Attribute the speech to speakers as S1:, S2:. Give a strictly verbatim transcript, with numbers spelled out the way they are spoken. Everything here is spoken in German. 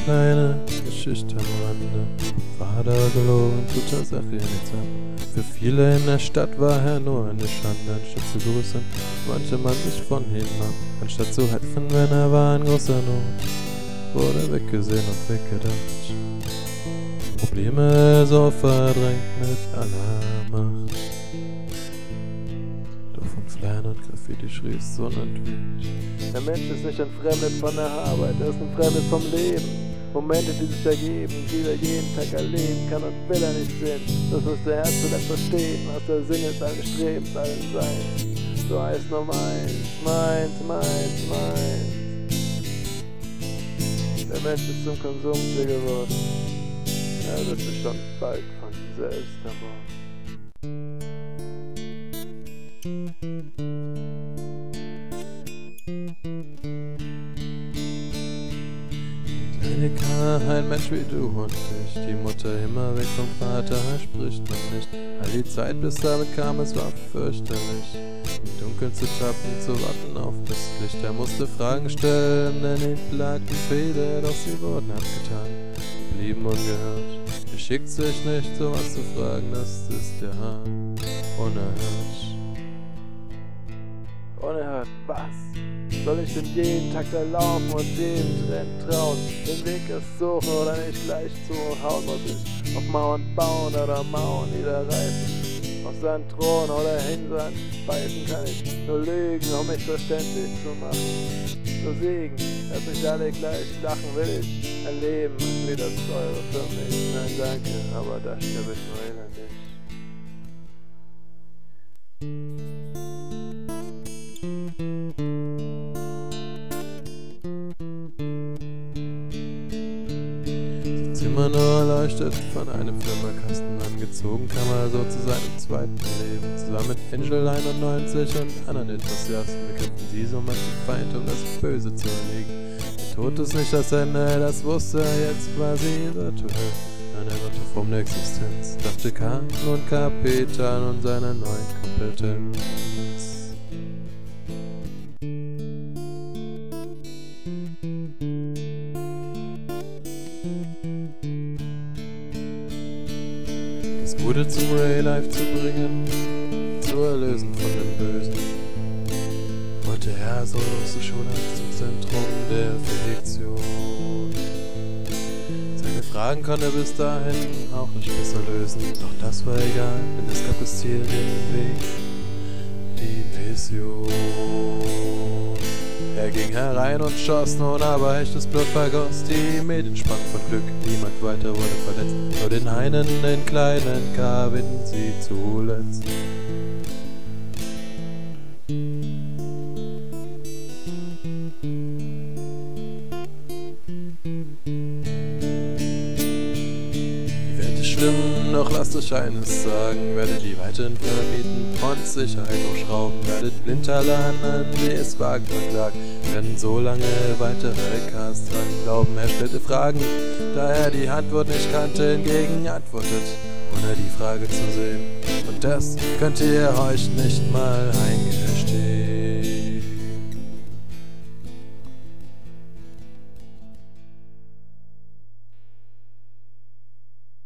S1: kleine Geschichte am Rande. Vater gelogen, tut der Sache nichts ab. Für viele in der Stadt war er nur eine Schande. Anstatt zu grüßen, wandte man sich von ihm ab. Anstatt zu helfen, wenn er war in großer Not, wurde weggesehen und weggedacht. Probleme so verdrängt mit aller Macht. Doch von Flan und Graffiti schrie es so natürlich. Der Mensch ist nicht entfremdet von der Arbeit, er ist entfremdet vom Leben. Momente, die sich ergeben, die er jeden Tag erleben kann und will er nicht sehen. Das muss der Herz zuletzt verstehen, was der Sinn ist eines Strebens, allen Sein. So heißt nur meins, meins, meins, meins. Der Mensch ist zum Konsumtier geworden. Er wird sich schon bald von selbst ermorden. Ein Mensch wie du und ich, die Mutter immer weg vom Vater, spricht man nicht. All die Zeit, bis damit kam, es war fürchterlich. Im Dunkeln zu tappen, zu warten auf das Licht. Er musste Fragen stellen, denn ihn plagten viele, doch sie wurden abgetan, blieben ungehört. Es schickt sich nicht, sowas zu fragen, das ist ja unerhört. Unerhört, was? Soll ich denn jeden Tag da laufen und dem Trend trauen? Den Weg erst suchen oder nicht gleich zu hauen? Muss ich auf Mauern bauen oder Mauern niederreißen? Auf seinen Thron oder hin sein beißen kann ich nur lügen, um mich verständlich zu machen. Nur Segen, dass nicht alle gleich lachen, will ich erleben, wie das eure für mich. Nein, danke, aber da sterbe ich nur elendig. Immer nur erleuchtet von einem Flimmerkasten angezogen, kam er so zu seinem zweiten Leben. Zusammen mit Angel einundneunzig und anderen Enthusiasten bekämpften sie so manchen Feind, um das Böse zu erlegen. Der Tod ist nicht das Ende, das wusste er jetzt quasi virtuell. Eine Form der Existenz, dachte Kahn und Kapitan und seiner neuen Kompetenz. Das Gute zum Real Life zu bringen, zu erlösen von dem Bösen. Wollte er so große Schule zum Zentrum der Fiktion. Seine Fragen konnte er bis dahin auch nicht besser lösen, doch das war egal, denn es gab das Ziel, den Weg, die Mission. Er ging herein und schoss, nun aber echtes Blut vergoss. Die Medien sprangen von Glück, niemand weiter wurde verletzt. Nur den einen, den kleinen K, winden sie zuletzt. Die Welt ist schlimm, doch lasst euch eines sagen. Werdet die Weiten verbieten und Sicherheit hochschrauben. Werdet Blindtaler an, die es wagt verklagen. Werden so lange weitere Casts dran glauben. Er stellte Fragen, da er die Antwort nicht kannte, hingegen antwortet, ohne die Frage zu sehen. Und das könnt ihr euch nicht mal eingestehen.